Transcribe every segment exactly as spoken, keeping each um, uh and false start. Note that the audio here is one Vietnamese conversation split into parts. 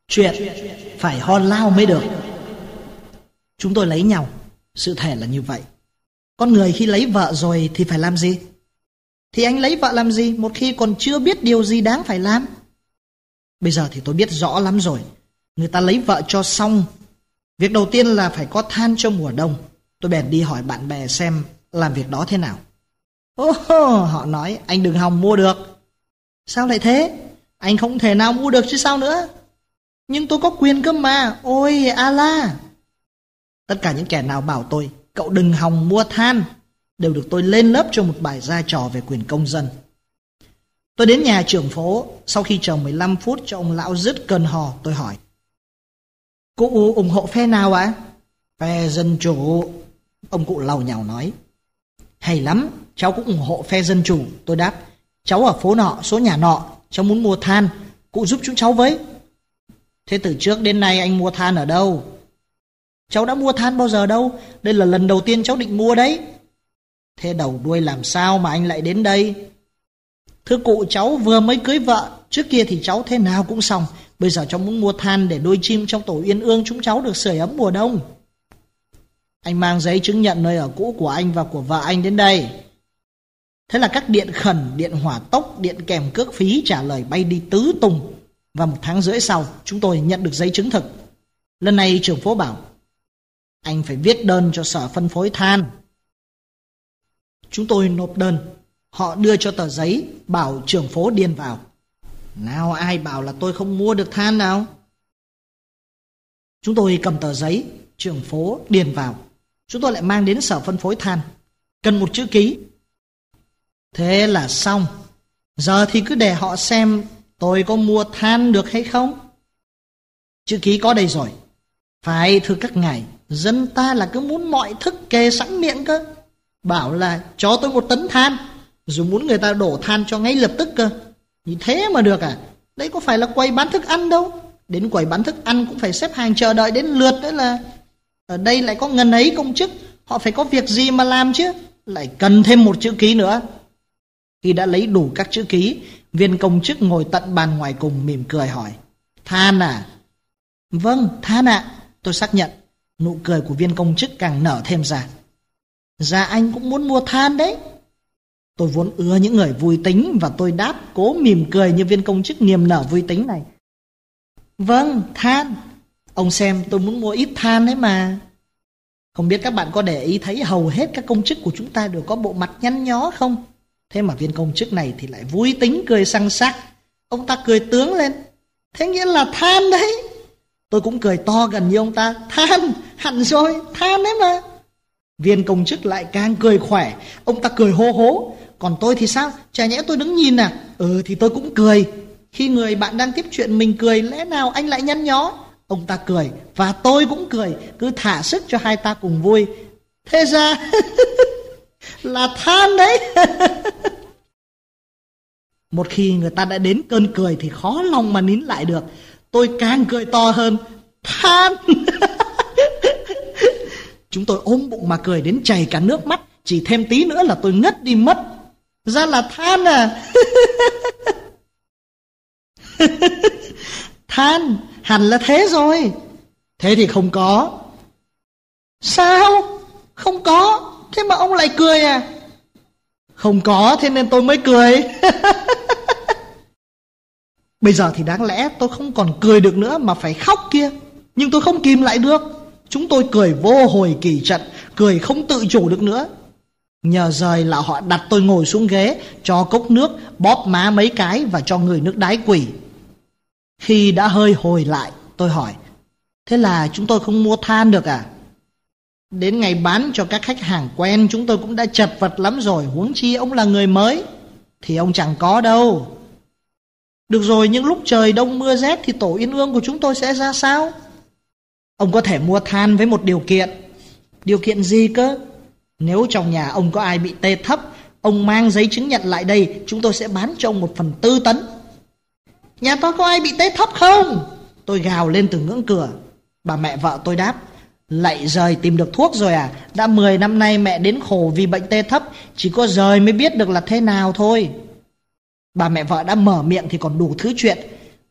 Chuyện phải ho lao mới được. Chúng tôi lấy nhau, sự thể là như vậy. Con người khi lấy vợ rồi thì phải làm gì? Thì anh lấy vợ làm gì một khi còn chưa biết điều gì đáng phải làm? Bây giờ thì tôi biết rõ lắm rồi. Người ta lấy vợ cho xong, việc đầu tiên là phải có than cho mùa đông. Tôi bèn đi hỏi bạn bè xem làm việc đó thế nào. Ô, họ nói anh đừng hòng mua được. Sao lại thế? Anh không thể nào mua được chứ sao nữa? Nhưng tôi có quyền cơ mà. Ôi Allah. Tất cả những kẻ nào bảo tôi cậu đừng hòng mua than đều được tôi lên lớp cho một bài ra trò về quyền công dân. Tôi đến nhà trưởng phố. Sau khi chờ mười lăm phút cho ông lão dứt cơn hò, tôi hỏi: Cụ ủng hộ phe nào ạ? À? Phe Dân Chủ. Ông cụ lầu nhào nói: Hay lắm, cháu cũng ủng hộ phe Dân Chủ. Tôi đáp: Cháu ở phố nọ, số nhà nọ, cháu muốn mua than, cụ giúp chúng cháu với. Thế từ trước đến nay anh mua than ở đâu? Cháu đã mua than bao giờ đâu, đây là lần đầu tiên cháu định mua đấy. Thế đầu đuôi làm sao mà anh lại đến đây? Thưa cụ, cháu vừa mới cưới vợ, trước kia thì cháu thế nào cũng xong, bây giờ cháu muốn mua than để nuôi chim trong tổ uyên ương chúng cháu được sưởi ấm mùa đông. Anh mang giấy chứng nhận nơi ở cũ của anh và của vợ anh đến đây. Thế là các điện khẩn, điện hỏa tốc, điện kèm cước phí trả lời bay đi tứ tung. Và một tháng rưỡi sau, chúng tôi nhận được giấy chứng thực. Lần này trưởng phố bảo: Anh phải viết đơn cho sở phân phối than. Chúng tôi nộp đơn. Họ đưa cho tờ giấy, bảo trưởng phố điền vào. Nào ai bảo là tôi không mua được than nào? Chúng tôi cầm tờ giấy, trưởng phố điền vào. Chúng tôi lại mang đến sở phân phối than. Cần một chữ ký. Thế là xong. Giờ thì cứ để họ xem tôi có mua than được hay không. Chữ ký có đây rồi. Phải, thưa các ngài, dân ta là cứ muốn mọi thức kê sẵn miệng cơ. Bảo là cho tôi một tấn than, rồi muốn người ta đổ than cho ngay lập tức cơ. Như thế mà được à? Đấy có phải là quầy bán thức ăn đâu. Đến quầy bán thức ăn cũng phải xếp hàng chờ đợi đến lượt. Đấy là ở đây lại có ngần ấy công chức, họ phải có việc gì mà làm chứ, lại cần thêm một chữ ký nữa. Khi đã lấy đủ các chữ ký, viên công chức ngồi tận bàn ngoài cùng mỉm cười hỏi: Than à? Vâng, than ạ. À. Tôi xác nhận. Nụ cười của viên công chức càng nở thêm ra. Dạ anh cũng muốn mua than đấy. Tôi vốn ưa những người vui tính, và tôi đáp cố mỉm cười như viên công chức niềm nở vui tính này. Vâng, than. Ông xem tôi muốn mua ít than đấy mà. Không biết các bạn có để ý thấy hầu hết các công chức của chúng ta đều có bộ mặt nhăn nhó không? Thế mà viên công chức này thì lại vui tính cười săng sắc. Ông ta cười tướng lên. Thế nghĩa là than đấy. Tôi cũng cười to gần như ông ta. Than, hẳn rồi, than đấy mà. Viên công chức lại càng cười khỏe. Ông ta cười hô hố. Còn tôi thì sao? Chả nhẽ tôi đứng nhìn à? Ừ thì tôi cũng cười. Khi người bạn đang tiếp chuyện mình cười, lẽ nào anh lại nhăn nhó? Ông ta cười và tôi cũng cười. Cứ thả sức cho hai ta cùng vui. Thế ra là than đấy. Một khi người ta đã đến cơn cười thì khó lòng mà nín lại được. Tôi càng cười to hơn. Than. Chúng tôi ôm bụng mà cười đến chảy cả nước mắt. Chỉ thêm tí nữa là tôi ngất đi mất. Ra là than à? Than, hẳn là thế rồi. Thế thì không có. Sao? Không có? Thế mà ông lại cười à? Không có, thế nên tôi mới cười. Bây giờ thì đáng lẽ tôi không còn cười được nữa mà phải khóc kia. Nhưng tôi không kìm lại được. Chúng tôi cười vô hồi kỳ trận, cười không tự chủ được nữa. Nhờ rời là họ đặt tôi ngồi xuống ghế, cho cốc nước, bóp má mấy cái và cho người nước đái quỷ. Khi đã hơi hồi lại, tôi hỏi: Thế là chúng tôi không mua than được à? Đến ngày bán cho các khách hàng quen chúng tôi cũng đã chật vật lắm rồi, huống chi ông là người mới. Thì ông chẳng có đâu. Được rồi, nhưng lúc trời đông mưa rét thì tổ uyên ương của chúng tôi sẽ ra sao? Ông có thể mua than với một điều kiện. Điều kiện gì cơ? Nếu trong nhà ông có ai bị tê thấp, ông mang giấy chứng nhận lại đây, chúng tôi sẽ bán cho ông một phần tư tấn. Nhà tôi có ai bị tê thấp không? Tôi gào lên từ ngưỡng cửa. Bà mẹ vợ tôi đáp: Lạy giời, tìm được thuốc rồi à? Đã mười năm nay mẹ đến khổ vì bệnh tê thấp, chỉ có giời mới biết được là thế nào thôi. Bà mẹ vợ đã mở miệng thì còn đủ thứ chuyện.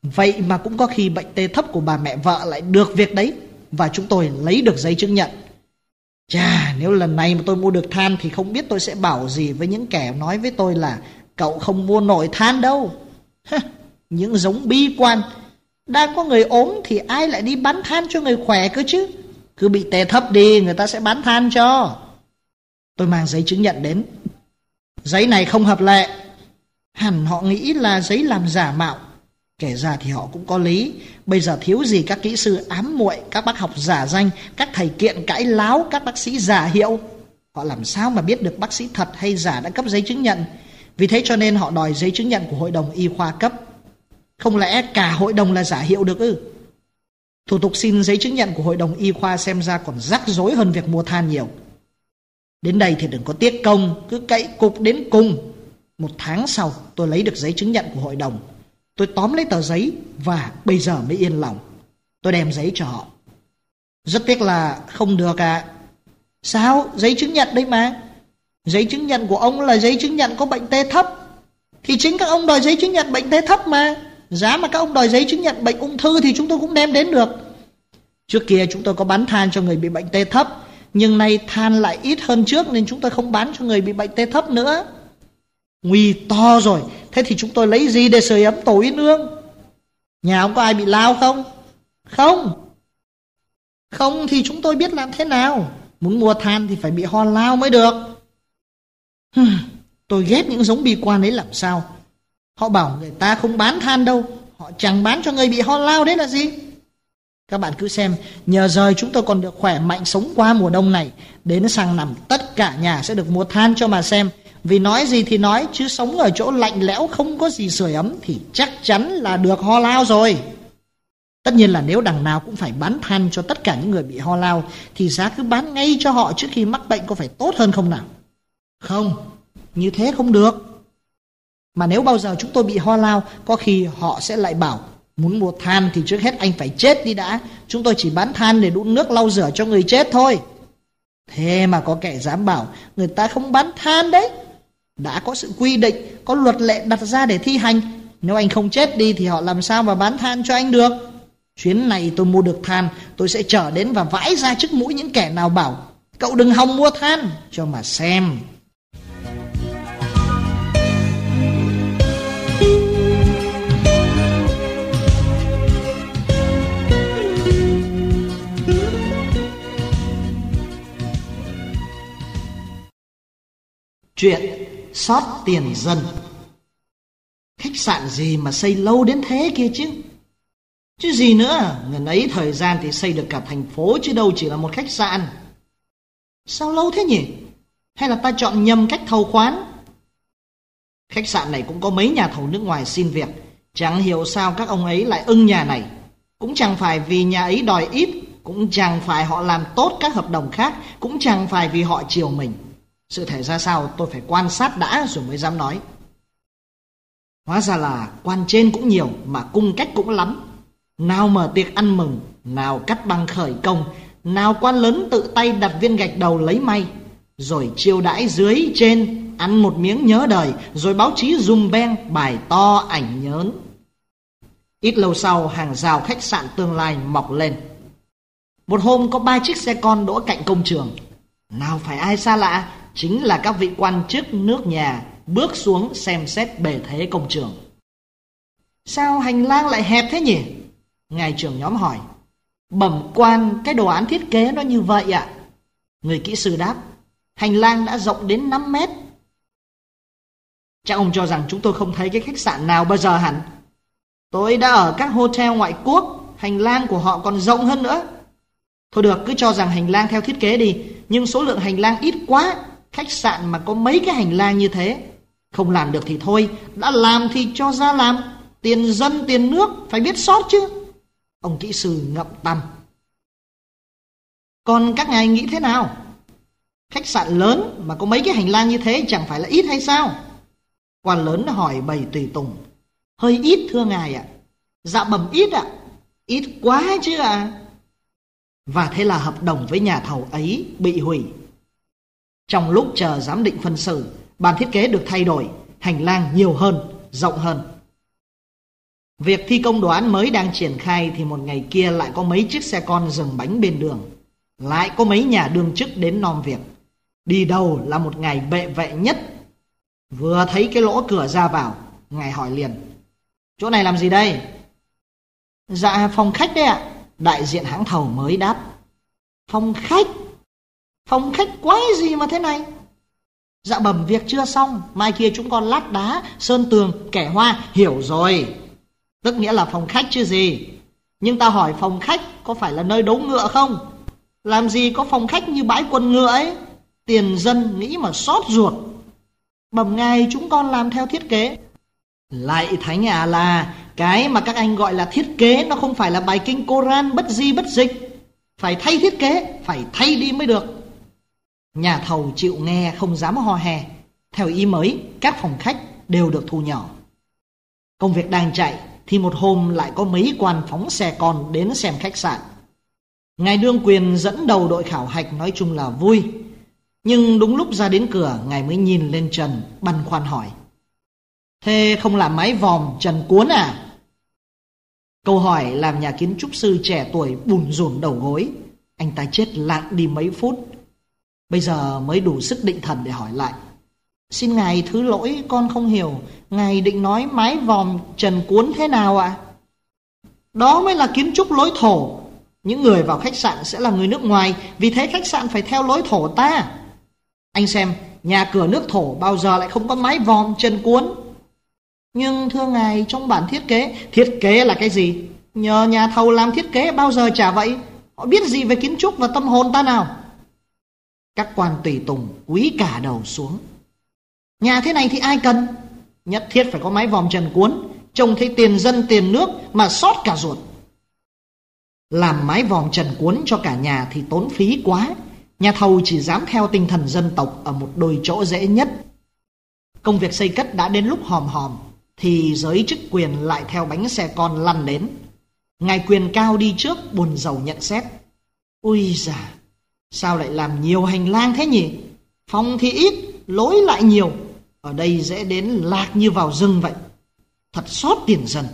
Vậy mà cũng có khi bệnh tê thấp của bà mẹ vợ lại được việc đấy, và chúng tôi lấy được giấy chứng nhận. Chà, nếu lần này mà tôi mua được than thì không biết tôi sẽ bảo gì với những kẻ nói với tôi là cậu không mua nổi than đâu. Những giống bi quan. Đang có người ốm thì ai lại đi bán than cho người khỏe cơ chứ. Cứ bị tê thấp đi, người ta sẽ bán than cho. Tôi mang giấy chứng nhận đến. Giấy này không hợp lệ. Hẳn họ nghĩ là giấy làm giả mạo. Kể ra thì họ cũng có lý. Bây giờ thiếu gì các kỹ sư ám muội, các bác học giả danh, các thầy kiện cãi láo, các bác sĩ giả hiệu. Họ làm sao mà biết được bác sĩ thật hay giả đã cấp giấy chứng nhận. Vì thế cho nên họ đòi giấy chứng nhận của hội đồng y khoa cấp. Không lẽ cả hội đồng là giả hiệu được ư? Thủ tục xin giấy chứng nhận của hội đồng y khoa xem ra còn rắc rối hơn việc mua than nhiều. Đến đây thì đừng có tiếc công, cứ cậy cục đến cùng. Một tháng sau tôi lấy được giấy chứng nhận của hội đồng. Tôi tóm lấy tờ giấy và bây giờ mới yên lòng. Tôi đem giấy cho họ. Rất tiếc là không được ạ. À. Sao? Giấy chứng nhận đấy mà. Giấy chứng nhận của ông là giấy chứng nhận có bệnh tê thấp. Thì chính các ông đòi giấy chứng nhận bệnh tê thấp mà. Giá mà các ông đòi giấy chứng nhận bệnh ung thư thì chúng tôi cũng đem đến được. Trước kia chúng tôi có bán than cho người bị bệnh tê thấp, nhưng nay than lại ít hơn trước nên chúng tôi không bán cho người bị bệnh tê thấp nữa. Nguy to rồi. Thế thì chúng tôi lấy gì để sưởi ấm tổ yến ương? Nhà ông có ai bị lao không? Không. Không thì chúng tôi biết làm thế nào. Muốn mua than thì phải bị ho lao mới được. Tôi ghét những giống bi quan ấy làm sao. Họ bảo người ta không bán than đâu, họ chẳng bán cho người bị ho lao đấy là gì. Các bạn cứ xem, nhờ rời chúng tôi còn được khỏe mạnh sống qua mùa đông này. Đến sang năm tất cả nhà sẽ được mua than cho mà xem. Vì nói gì thì nói, chứ sống ở chỗ lạnh lẽo không có gì sưởi ấm thì chắc chắn là được ho lao rồi. Tất nhiên là nếu đằng nào cũng phải bán than cho tất cả những người bị ho lao thì giá cứ bán ngay cho họ trước khi mắc bệnh có phải tốt hơn không nào? Không, như thế không được. Mà nếu bao giờ chúng tôi bị ho lao, có khi họ sẽ lại bảo muốn mua than thì trước hết anh phải chết đi đã. Chúng tôi chỉ bán than để đun nước lau rửa cho người chết thôi. Thế mà có kẻ dám bảo người ta không bán than đấy. Đã có sự quy định, có luật lệ đặt ra để thi hành. Nếu anh không chết đi thì họ làm sao mà bán than cho anh được. Chuyến này tôi mua được than, tôi sẽ trở đến và vãi ra trước mũi những kẻ nào bảo cậu đừng hòng mua than, cho mà xem. Chuyện sót tiền dân. Khách sạn gì mà xây lâu đến thế kia chứ. Chứ gì nữa, ngần ấy thời gian thì xây được cả thành phố chứ đâu chỉ là một khách sạn. Sao lâu thế nhỉ? Hay là ta chọn nhầm cách thầu khoán? Khách sạn này cũng có mấy nhà thầu nước ngoài xin việc. Chẳng hiểu sao các ông ấy lại ưng nhà này. Cũng chẳng phải vì nhà ấy đòi ít, cũng chẳng phải họ làm tốt các hợp đồng khác, cũng chẳng phải vì họ chiều mình. Sự thể ra sao tôi phải quan sát đã rồi mới dám nói. Hóa ra là quan trên cũng nhiều mà cung cách cũng lắm. Nào mở tiệc ăn mừng, nào cắt băng khởi công, nào quan lớn tự tay đặt viên gạch đầu lấy may, rồi chiêu đãi dưới trên ăn một miếng nhớ đời, rồi báo chí dùm beng bài to ảnh nhớn. Ít lâu sau hàng rào khách sạn tương lai mọc lên. Một hôm có ba chiếc xe con đỗ cạnh công trường. Nào phải ai xa lạ, chính là các vị quan chức nước nhà bước xuống xem xét bề thế công trường. Sao hành lang lại hẹp thế nhỉ? Ngài trưởng nhóm hỏi. Bẩm quan, cái đồ án thiết kế nó như vậy ạ. Người kỹ sư đáp. Hành lang đã rộng đến năm mét. Chắc ông cho rằng chúng tôi không thấy cái khách sạn nào bao giờ hẳn. Tôi đã ở các hotel ngoại quốc, hành lang của họ còn rộng hơn nữa. Thôi được, cứ cho rằng hành lang theo thiết kế đi, nhưng số lượng hành lang ít quá. Khách sạn mà có mấy cái hành lang như thế. Không làm được thì thôi, đã làm thì cho ra làm. Tiền dân tiền nước phải biết sót chứ. Ông kỹ sư ngậm tăm. Còn các ngài nghĩ thế nào? Khách sạn lớn mà có mấy cái hành lang như thế chẳng phải là ít hay sao? Quan lớn hỏi bầy tùy tùng. Hơi ít thưa ngài ạ. Dạ bẩm ít ạ. Ít quá chứ ạ. À? Và thế là hợp đồng với nhà thầu ấy bị hủy. Trong lúc chờ giám định phân xử, bản thiết kế được thay đổi, hành lang nhiều hơn, rộng hơn. Việc thi công đồ án mới đang triển khai thì một ngày kia lại có mấy chiếc xe con dừng bánh bên đường. Lại có mấy nhà đương chức đến nom việc. Đi đầu là một ngài bệ vệ nhất. Vừa thấy cái lỗ cửa ra vào, ngài hỏi liền: chỗ này làm gì đây? Dạ phòng khách đấy ạ. Đại diện hãng thầu mới đáp: phòng khách? Phòng khách quái gì mà thế này? Dạ bẩm việc chưa xong, mai kia chúng con lát đá, sơn tường, kẻ hoa. Hiểu rồi, tức nghĩa là phòng khách chứ gì. Nhưng ta hỏi phòng khách có phải là nơi đấu ngựa không? Làm gì có phòng khách như bãi quần ngựa ấy. Tiền dân nghĩ mà xót ruột. Bẩm ngài, chúng con làm theo thiết kế. Lại thánh à, là cái mà các anh gọi là thiết kế nó không phải là bài kinh Koran bất di bất dịch. Phải thay thiết kế, phải thay đi mới được. Nhà thầu chịu nghe không dám ho hè. Theo ý mới, các phòng khách đều được thu nhỏ. Công việc đang chạy thì một hôm lại có mấy quan phóng xe con đến xem khách sạn. Ngài đương quyền dẫn đầu đội khảo hạch, nói chung là vui. Nhưng đúng lúc ra đến cửa, ngài mới nhìn lên trần, băn khoăn hỏi: thế không làm mái vòm trần cuốn à? Câu hỏi làm nhà kiến trúc sư trẻ tuổi bùn rùn đầu gối. Anh ta chết lặng đi mấy phút, bây giờ mới đủ sức định thần để hỏi lại: xin ngài thứ lỗi, con không hiểu, ngài định nói mái vòm trần cuốn thế nào ạ? À? Đó mới là kiến trúc lối thổ. Những người vào khách sạn sẽ là người nước ngoài, vì thế khách sạn phải theo lối thổ ta. Anh xem, nhà cửa nước thổ bao giờ lại không có mái vòm trần cuốn? Nhưng thưa ngài, trong bản thiết kế. Thiết kế là cái gì? Nhờ nhà thầu làm thiết kế bao giờ chả vậy. Họ biết gì về kiến trúc và tâm hồn ta nào? Các quan tùy tùng cúi cả đầu xuống. Nhà thế này thì ai cần? Nhất thiết phải có mái vòm trần cuốn. Trông thấy tiền dân tiền nước mà xót cả ruột. Làm mái vòm trần cuốn cho cả nhà thì tốn phí quá. Nhà thầu chỉ dám theo tinh thần dân tộc ở một đôi chỗ dễ nhất. Công việc xây cất đã đến lúc hòm hòm thì giới chức quyền lại theo bánh xe con lăn đến. Ngài quyền cao đi trước buồn rầu nhận xét: ui già, sao lại làm nhiều hành lang thế nhỉ? Phòng thì ít, lối lại nhiều. Ở đây dễ đến lạc như vào rừng vậy. Thật xót tiền dân.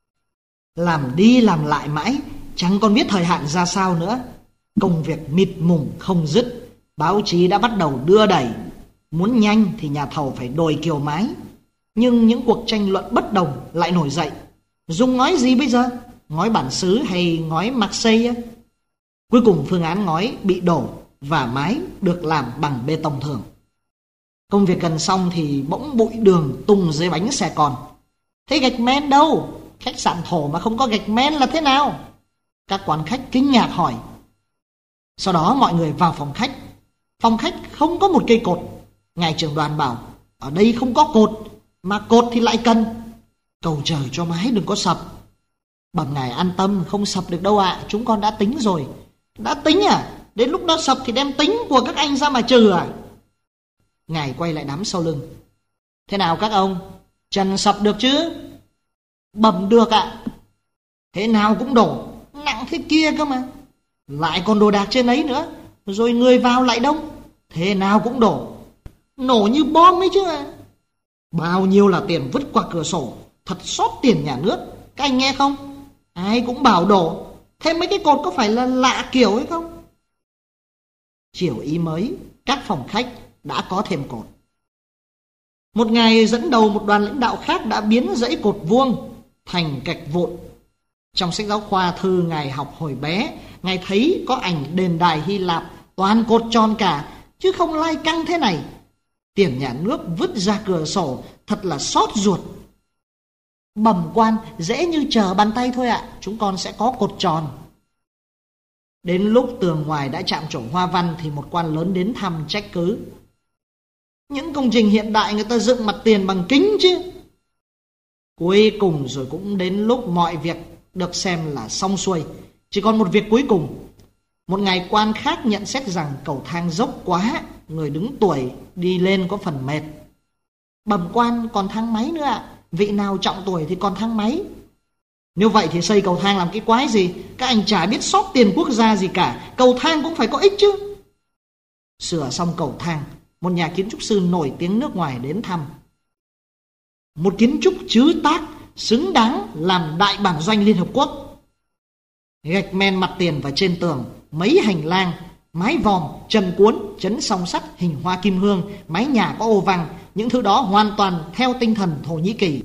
Làm đi làm lại mãi, chẳng còn biết thời hạn ra sao nữa. Công việc mịt mùng không dứt. Báo chí đã bắt đầu đưa đẩy. Muốn nhanh thì nhà thầu phải đồi kiều mái. Nhưng những cuộc tranh luận bất đồng lại nổi dậy. Dùng ngói gì bây giờ? Ngói bản xứ hay ngói Marseille? Cuối cùng phương án ngói bị đổ và mái được làm bằng bê tông thường. Công việc gần xong thì bỗng bụi đường tung dưới bánh xe con. Thế gạch men đâu? Khách sạn thổ mà không có gạch men là thế nào? Các quan khách kinh ngạc hỏi. Sau đó mọi người vào phòng khách. Phòng khách không có một cây cột. Ngài trưởng đoàn bảo: ở đây không có cột, mà cột thì lại cần. Cầu trời cho mái đừng có sập. Bẩm ngài an tâm, không sập được đâu ạ. À. Chúng con đã tính rồi. Đã tính à? Đến lúc nó sập thì đem tính của các anh ra mà trừ à? Ngài quay lại đám sau lưng. Thế nào các ông? Trần sập được chứ? Bẩm được ạ. À. Thế nào cũng đổ. Nặng thế kia cơ mà. Lại còn đồ đạc trên ấy nữa. Rồi người vào lại đông. Thế nào cũng đổ. Nổ như bom ấy chứ à. Bao nhiêu là tiền vứt qua cửa sổ. Thật xót tiền nhà nước. Các anh nghe không? Ai cũng bảo đổ. Thế mấy cái cột có phải là lạ kiểu hay không? Chiều ý mới, các phòng khách đã có thêm cột. Một ngày dẫn đầu một đoàn lãnh đạo khác đã biến dãy cột vuông thành gạch vụn. Trong sách giáo khoa thư ngài học hồi bé, ngài thấy có ảnh đền đài Hy Lạp toàn cột tròn cả, chứ không lai căng thế này. Tiền nhà nước vứt ra cửa sổ, thật là xót ruột. Bẩm quan, dễ như trở bàn tay thôi ạ. À. Chúng con sẽ có cột tròn. Đến lúc tường ngoài đã chạm trổ hoa văn thì một quan lớn đến thăm trách cứ. Những công trình hiện đại người ta dựng mặt tiền bằng kính chứ. Cuối cùng rồi cũng đến lúc mọi việc được xem là xong xuôi. Chỉ còn một việc cuối cùng. Một ngài quan khác nhận xét rằng cầu thang dốc quá, người đứng tuổi đi lên có phần mệt. Bẩm quan, còn thang máy nữa ạ. À. Vị nào trọng tuổi thì còn thang máy. Nếu vậy thì xây cầu thang làm cái quái gì? Các anh chả biết sót tiền quốc gia gì cả. Cầu thang cũng phải có ích chứ. Sửa xong cầu thang, một nhà kiến trúc sư nổi tiếng nước ngoài đến thăm. Một kiến trúc chứ tác xứng đáng làm đại bản doanh Liên Hợp Quốc. Gạch men mặt tiền và trên tường, mấy hành lang, mái vòm, trần cuốn, chấn song sắt, hình hoa kim hương, mái nhà có ô văng, những thứ đó hoàn toàn theo tinh thần Thổ Nhĩ Kỳ.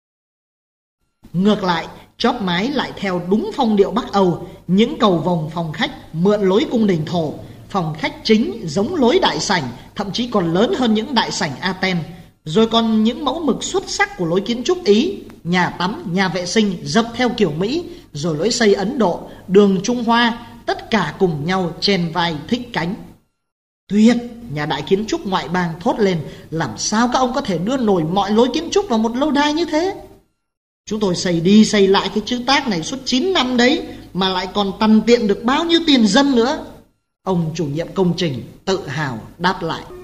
Ngược lại, chóp mái lại theo đúng phong điệu Bắc Âu, những cầu vồng phòng khách mượn lối cung đình Thổ, phòng khách chính giống lối đại sảnh, thậm chí còn lớn hơn những đại sảnh Athens. Rồi còn những mẫu mực xuất sắc của lối kiến trúc Ý, nhà tắm, nhà vệ sinh dập theo kiểu Mỹ, rồi lối xây Ấn Độ, đường Trung Hoa, tất cả cùng nhau chèn vai thích cánh. Tuyệt! Nhà đại kiến trúc ngoại bang thốt lên, làm sao các ông có thể đưa nổi mọi lối kiến trúc vào một lâu đài như thế? Chúng tôi xây đi xây lại cái chữ tác này suốt chín năm đấy, mà lại còn tằn tiện được bao nhiêu tiền dân nữa. Ông chủ nhiệm công trình tự hào đáp lại.